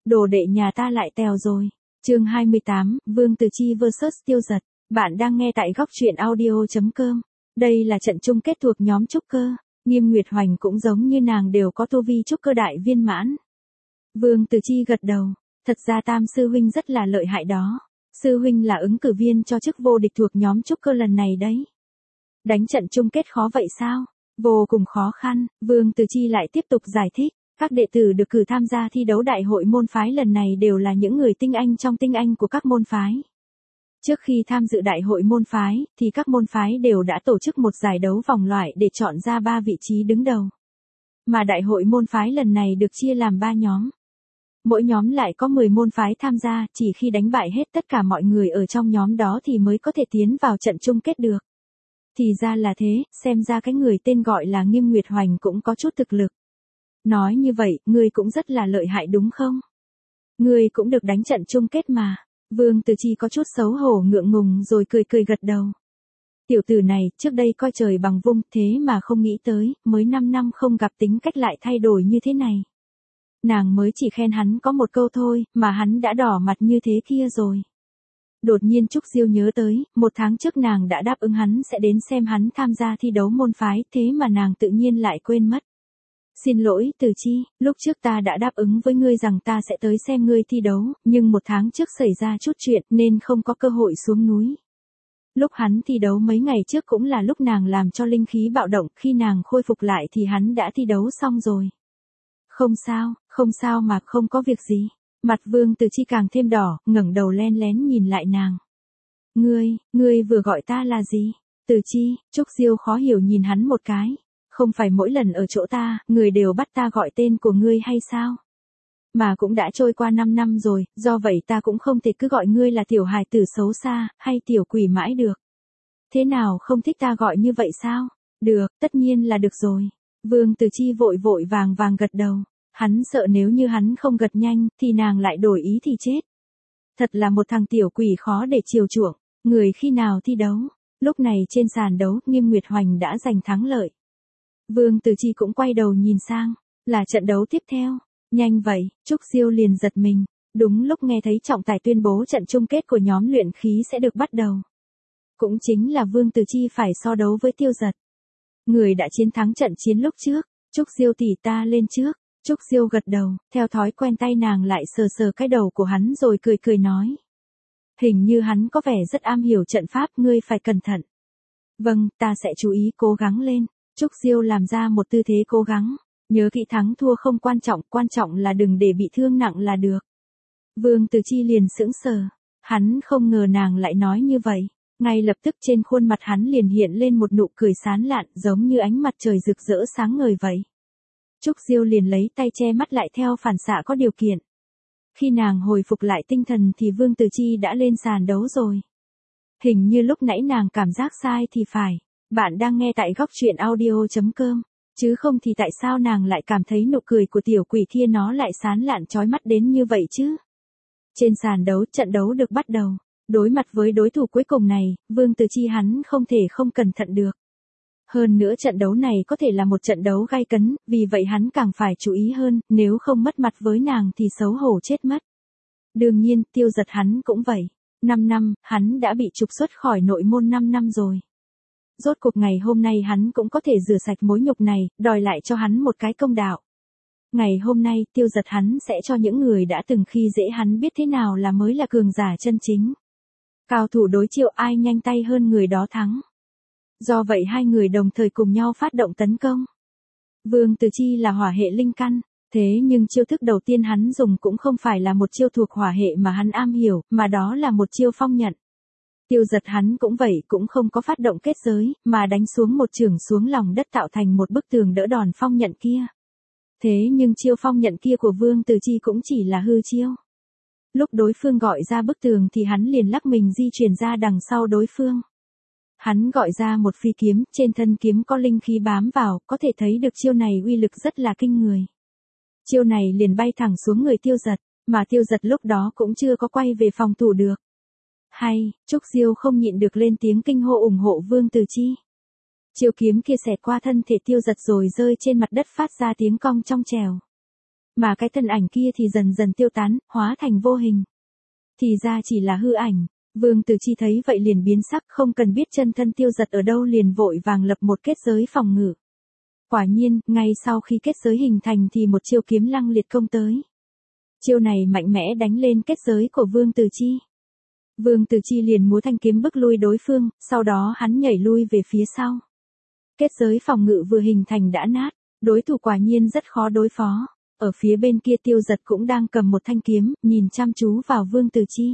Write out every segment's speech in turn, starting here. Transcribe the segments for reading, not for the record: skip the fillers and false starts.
Đồ đệ nhà ta lại tèo rồi. Chương 28, Vương Từ Chi vs Tiêu Dật. Bạn đang nghe tại góc truyện audio.com. Đây là trận chung kết thuộc nhóm trúc cơ. Nghiêm Nguyệt Hoành cũng giống như nàng đều có tu vi trúc cơ đại viên mãn. Vương Từ Chi gật đầu. Thật ra Tam sư huynh rất là lợi hại đó. Sư huynh là ứng cử viên cho chức vô địch thuộc nhóm trúc cơ lần này đấy. Đánh trận chung kết khó vậy sao? Vô cùng khó khăn. Vương Từ Chi lại tiếp tục giải thích. Các đệ tử được cử tham gia thi đấu đại hội môn phái lần này đều là những người tinh anh trong tinh anh của các môn phái. Trước khi tham dự đại hội môn phái, thì các môn phái đều đã tổ chức một giải đấu vòng loại để chọn ra 3 vị trí đứng đầu. Mà đại hội môn phái lần này được chia làm 3 nhóm. Mỗi nhóm lại có 10 môn phái tham gia, chỉ khi đánh bại hết tất cả mọi người ở trong nhóm đó thì mới có thể tiến vào trận chung kết được. Thì ra là thế, xem ra cái người tên gọi là Nghiêm Nguyệt Hoành cũng có chút thực lực. Nói như vậy, ngươi cũng rất là lợi hại đúng không? Ngươi cũng được đánh trận chung kết mà. Vương Từ Chi có chút xấu hổ ngượng ngùng rồi cười cười gật đầu. Tiểu tử này, trước đây coi trời bằng vung, thế mà không nghĩ tới, mới 5 năm không gặp tính cách lại thay đổi như thế này. Nàng mới chỉ khen hắn có một câu thôi, mà hắn đã đỏ mặt như thế kia rồi. Đột nhiên Trúc Diêu nhớ tới, 1 tháng trước nàng đã đáp ứng hắn sẽ đến xem hắn tham gia thi đấu môn phái, thế mà nàng tự nhiên lại quên mất. Xin lỗi Từ Chi, lúc trước ta đã đáp ứng với ngươi rằng ta sẽ tới xem ngươi thi đấu, nhưng 1 tháng trước xảy ra chút chuyện nên không có cơ hội xuống núi. Lúc hắn thi đấu mấy ngày trước cũng là lúc nàng làm cho linh khí bạo động, khi nàng khôi phục lại thì hắn đã thi đấu xong rồi. Không sao mà không có việc gì. Mặt Vương Từ Chi càng thêm đỏ, ngẩng đầu len lén nhìn lại nàng. Ngươi vừa gọi ta là gì? Từ Chi, Trúc Diêu khó hiểu nhìn hắn một cái. Không phải mỗi lần ở chỗ ta, người đều bắt ta gọi tên của ngươi hay sao? Mà cũng đã trôi qua 5 năm rồi, do vậy ta cũng không thể cứ gọi ngươi là tiểu hài tử xấu xa, hay tiểu quỷ mãi được. Thế nào không thích ta gọi như vậy sao? Được, tất nhiên là được rồi. Vương Từ Chi vội vội vàng gật đầu. Hắn sợ nếu như hắn không gật nhanh, thì nàng lại đổi ý thì chết. Thật là một thằng tiểu quỷ khó để chiều chuộng. Người khi nào thi đấu? Lúc này trên sàn đấu, Nghiêm Nguyệt Hoành đã giành thắng lợi. Vương Từ Chi cũng quay đầu nhìn sang, là trận đấu tiếp theo. Nhanh vậy, Trúc Diêu liền giật mình. Đúng lúc nghe thấy trọng tài tuyên bố trận chung kết của nhóm luyện khí sẽ được bắt đầu. Cũng chính là Vương Từ Chi phải so đấu với Tiêu Dật. Người đã chiến thắng trận chiến lúc trước. Trúc Diêu tỷ ta lên trước. Trúc Diêu gật đầu, theo thói quen tay nàng lại sờ sờ cái đầu của hắn rồi cười cười nói. Hình như hắn có vẻ rất am hiểu trận pháp, ngươi phải cẩn thận. Vâng, ta sẽ chú ý cố gắng lên. Trúc Diêu làm ra một tư thế cố gắng. Nhớ kỹ thắng thua không quan trọng là đừng để bị thương nặng là được. Vương Từ Chi liền sững sờ. Hắn không ngờ nàng lại nói như vậy. Ngay lập tức trên khuôn mặt hắn liền hiện lên một nụ cười sán lạn giống như ánh mặt trời rực rỡ sáng ngời vậy. Trúc Diêu liền lấy tay che mắt lại theo phản xạ có điều kiện. Khi nàng hồi phục lại tinh thần thì Vương Từ Chi đã lên sàn đấu rồi. Hình như lúc nãy nàng cảm giác sai thì phải. Bạn đang nghe tại góc truyện audio.com, chứ không thì tại sao nàng lại cảm thấy nụ cười của tiểu quỷ kia nó lại sán lạn chói mắt đến như vậy chứ? Trên sàn đấu, trận đấu được bắt đầu. Đối mặt với đối thủ cuối cùng này, Vương Từ Chi hắn không thể không cẩn thận được. Hơn nữa trận đấu này có thể là một trận đấu gay cấn, vì vậy hắn càng phải chú ý hơn, nếu không mất mặt với nàng thì xấu hổ chết mất. Đương nhiên, Tiêu Dật hắn cũng vậy. 5 năm, hắn đã bị trục xuất khỏi nội môn 5 năm rồi. Rốt cuộc ngày hôm nay hắn cũng có thể rửa sạch mối nhục này, đòi lại cho hắn một cái công đạo. Ngày hôm nay, Tiêu Dật hắn sẽ cho những người đã từng khi dễ hắn biết thế nào là mới là cường giả chân chính. Cao thủ đối chiêu ai nhanh tay hơn người đó thắng. Do vậy hai người đồng thời cùng nhau phát động tấn công. Vương Từ Chi là hỏa hệ linh căn, thế nhưng chiêu thức đầu tiên hắn dùng cũng không phải là một chiêu thuộc hỏa hệ mà hắn am hiểu, mà đó là một chiêu phong nhận. Tiêu Dật hắn cũng vậy, cũng không có phát động kết giới, mà đánh xuống một chưởng xuống lòng đất tạo thành một bức tường đỡ đòn phong nhận kia. Thế nhưng chiêu phong nhận kia của Vương Từ Chi cũng chỉ là hư chiêu. Lúc đối phương gọi ra bức tường thì hắn liền lắc mình di chuyển ra đằng sau đối phương. Hắn gọi ra một phi kiếm, trên thân kiếm có linh khí bám vào, có thể thấy được chiêu này uy lực rất là kinh người. Chiêu này liền bay thẳng xuống người Tiêu Dật, mà Tiêu Dật lúc đó cũng chưa có quay về phòng thủ được. Hay, Trúc Diêu không nhịn được lên tiếng kinh hô ủng hộ Vương Từ Chi. Chiêu kiếm kia xẹt qua thân thể Tiêu Dật rồi rơi trên mặt đất phát ra tiếng cong trong trèo. Mà cái thân ảnh kia thì dần dần tiêu tán, hóa thành vô hình. Thì ra chỉ là hư ảnh. Vương Tử Chi thấy vậy liền biến sắc, không cần biết chân thân Tiêu Dật ở đâu liền vội vàng lập một kết giới phòng ngự. Quả nhiên, ngay sau khi kết giới hình thành thì một chiêu kiếm lăng liệt công tới. Chiêu này mạnh mẽ đánh lên kết giới của Vương Tử Chi. Vương Tử Chi liền múa thanh kiếm bức lui đối phương, sau đó hắn nhảy lui về phía sau. Kết giới phòng ngự vừa hình thành đã nát, đối thủ quả nhiên rất khó đối phó. Ở phía bên kia Tiêu Dật cũng đang cầm một thanh kiếm, nhìn chăm chú vào Vương Tử Chi.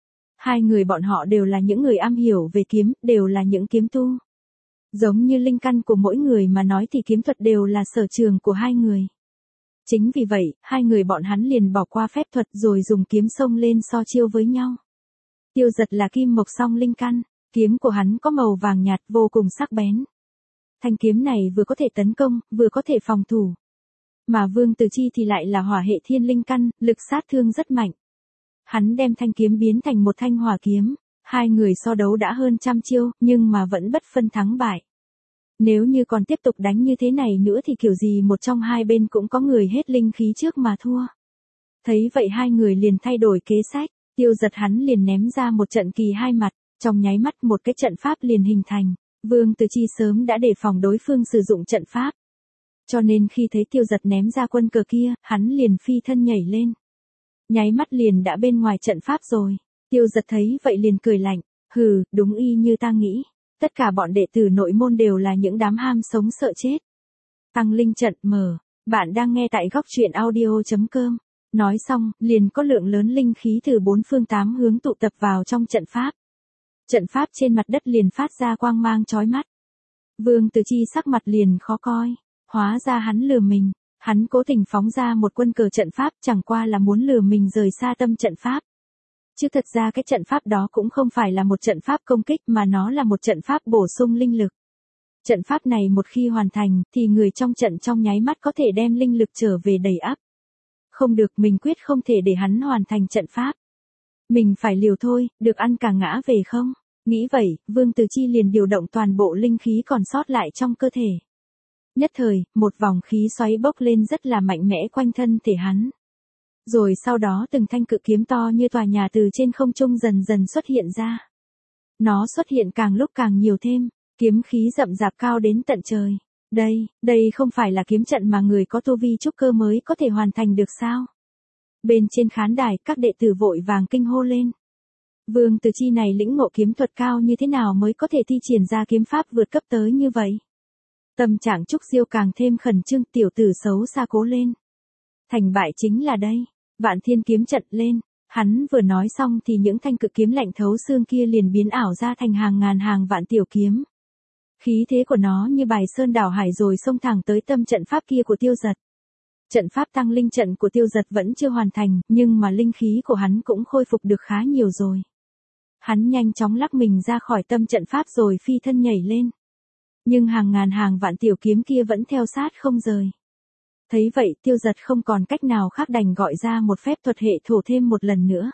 Hai người bọn họ đều là những người am hiểu về kiếm, đều là những kiếm tu. Giống như linh căn của mỗi người mà nói thì kiếm thuật đều là sở trường của hai người. Chính vì vậy, hai người bọn hắn liền bỏ qua phép thuật rồi dùng kiếm xông lên so chiêu với nhau. Tiêu Dật là kim mộc song linh căn, kiếm của hắn có màu vàng nhạt vô cùng sắc bén. Thanh kiếm này vừa có thể tấn công, vừa có thể phòng thủ. Mà Vương Tử Chi thì lại là hỏa hệ thiên linh căn, lực sát thương rất mạnh. Hắn đem thanh kiếm biến thành một thanh hỏa kiếm. Hai người so đấu đã hơn trăm chiêu, nhưng mà vẫn bất phân thắng bại. Nếu như còn tiếp tục đánh như thế này nữa thì kiểu gì một trong hai bên cũng có người hết linh khí trước mà thua. Thấy vậy hai người liền thay đổi kế sách, Tiêu Dật hắn liền ném ra một trận kỳ hai mặt, trong nháy mắt một cái trận pháp liền hình thành. Vương Tử Chi sớm đã đề phòng đối phương sử dụng trận pháp. Cho nên khi thấy Tiêu Dật ném ra quân cờ kia, hắn liền phi thân nhảy lên. Nháy mắt liền đã bên ngoài trận pháp rồi. Tiêu Dật thấy vậy liền cười lạnh, hừ, đúng y như ta nghĩ. Tất cả bọn đệ tử nội môn đều là những đám ham sống sợ chết. Tăng linh trận mở, bạn đang nghe tại góc truyện audio.com. Nói xong, liền có lượng lớn linh khí từ bốn phương tám hướng tụ tập vào trong trận pháp. Trận pháp trên mặt đất liền phát ra quang mang chói mắt. Vương Tử Chi sắc mặt liền khó coi, hóa ra hắn lừa mình. Hắn cố tình phóng ra một quân cờ trận pháp chẳng qua là muốn lừa mình rời xa tâm trận pháp. Chứ thật ra cái trận pháp đó cũng không phải là một trận pháp công kích mà nó là một trận pháp bổ sung linh lực. Trận pháp này một khi hoàn thành thì người trong trận trong nháy mắt có thể đem linh lực trở về đầy ắp. Không được, mình quyết không thể để hắn hoàn thành trận pháp. Mình phải liều thôi, được ăn cả ngã về không? Nghĩ vậy, Vương Tử Chi liền điều động toàn bộ linh khí còn sót lại trong cơ thể. Nhất thời, một vòng khí xoáy bốc lên rất là mạnh mẽ quanh thân thể hắn. Rồi sau đó từng thanh cự kiếm to như tòa nhà từ trên không trung dần dần xuất hiện ra. Nó xuất hiện càng lúc càng nhiều thêm, kiếm khí rậm rạp cao đến tận trời. Đây không phải là kiếm trận mà người có tu vi trúc cơ mới có thể hoàn thành được sao? Bên trên khán đài, các đệ tử vội vàng kinh hô lên. Vương Tử Chi này lĩnh ngộ kiếm thuật cao như thế nào mới có thể thi triển ra kiếm pháp vượt cấp tới như vậy? Tâm trạng Trúc Diêu càng thêm khẩn trương, tiểu tử xấu xa cố lên. Thành bại chính là đây, Vạn Thiên kiếm trận lên. Hắn vừa nói xong thì những thanh cự kiếm lạnh thấu xương kia liền biến ảo ra thành hàng ngàn hàng vạn tiểu kiếm. Khí thế của nó như bài sơn đảo hải rồi xông thẳng tới tâm trận pháp kia của Tiêu Dật. Trận pháp tăng linh trận của Tiêu Dật vẫn chưa hoàn thành, nhưng mà linh khí của hắn cũng khôi phục được khá nhiều rồi. Hắn nhanh chóng lắc mình ra khỏi tâm trận pháp rồi phi thân nhảy lên. Nhưng hàng ngàn hàng vạn tiểu kiếm kia vẫn theo sát không rời. Thấy vậy Tiêu Dật không còn cách nào khác đành gọi ra một phép thuật hệ thổ thêm một lần nữa.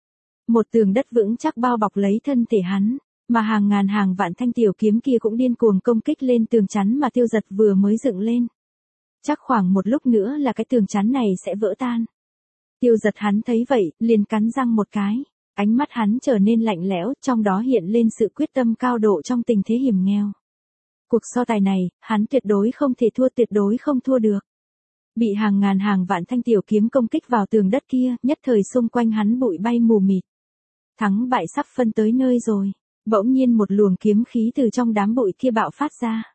Một tường đất vững chắc bao bọc lấy thân thể hắn, mà hàng ngàn hàng vạn thanh tiểu kiếm kia cũng điên cuồng công kích lên tường chắn mà Tiêu Dật vừa mới dựng lên. Chắc khoảng một lúc nữa là cái tường chắn này sẽ vỡ tan. Tiêu Dật hắn thấy vậy, liền cắn răng một cái, ánh mắt hắn trở nên lạnh lẽo, trong đó hiện lên sự quyết tâm cao độ trong tình thế hiểm nghèo. Cuộc so tài này, hắn tuyệt đối không thể thua, tuyệt đối không thua được. Bị hàng ngàn hàng vạn thanh tiểu kiếm công kích vào tường đất kia, nhất thời xung quanh hắn bụi bay mù mịt. Thắng bại sắp phân tới nơi rồi. Bỗng nhiên một luồng kiếm khí từ trong đám bụi kia bạo phát ra.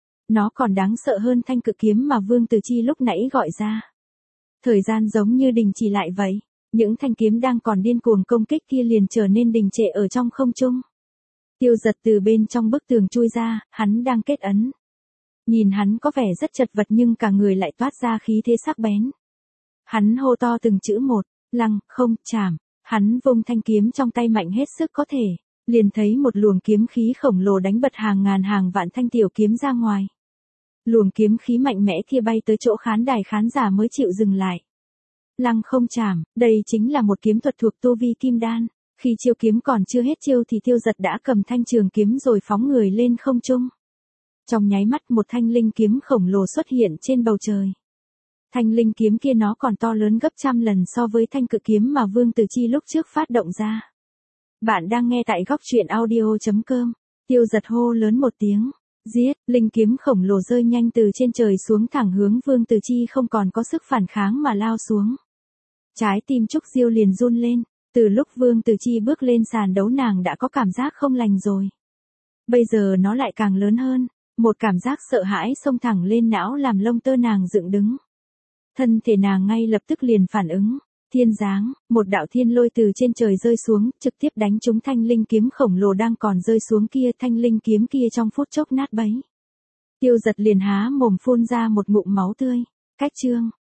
Nó còn đáng sợ hơn thanh cự kiếm mà Vương Tử Chi lúc nãy gọi ra. Thời gian giống như đình chỉ lại vậy. Những thanh kiếm đang còn điên cuồng công kích kia liền trở nên đình trệ ở trong không trung. Tiêu Dật từ bên trong bức tường chui ra, hắn đang kết ấn. Nhìn hắn có vẻ rất chật vật nhưng cả người lại toát ra khí thế sắc bén. Hắn hô to từng chữ một, lăng, không, chảm. Hắn vung thanh kiếm trong tay mạnh hết sức có thể. Liền thấy một luồng kiếm khí khổng lồ đánh bật hàng ngàn hàng vạn thanh tiểu kiếm ra ngoài. Luồng kiếm khí mạnh mẽ kia bay tới chỗ khán đài, khán giả mới chịu dừng lại. Lăng không chảm, đây chính là một kiếm thuật thuộc tu vi kim đan. Khi chiêu kiếm còn chưa hết chiêu thì Tiêu Dật đã cầm thanh trường kiếm rồi phóng người lên không trung. Trong nháy mắt một thanh linh kiếm khổng lồ xuất hiện trên bầu trời. Thanh linh kiếm kia nó còn to lớn gấp trăm lần so với thanh cự kiếm mà Vương Tử Chi lúc trước phát động ra. Bạn đang nghe tại góc truyện audio.com. Tiêu Giật hô lớn một tiếng. Giết, linh kiếm khổng lồ rơi nhanh từ trên trời xuống thẳng hướng Vương Tử Chi không còn có sức phản kháng mà lao xuống. Trái tim Trúc Diêu liền run lên, từ lúc Vương Tử Chi bước lên sàn đấu nàng đã có cảm giác không lành rồi. Bây giờ nó lại càng lớn hơn, một cảm giác sợ hãi xông thẳng lên não làm lông tơ nàng dựng đứng. Thân thể nàng ngay lập tức liền phản ứng. Thiên giáng, một đạo thiên lôi từ trên trời rơi xuống, trực tiếp đánh trúng thanh linh kiếm khổng lồ đang còn rơi xuống kia, thanh linh kiếm kia trong phút chốc nát bấy. Tiêu Giật liền há mồm phun ra một ngụm máu tươi. Cách chương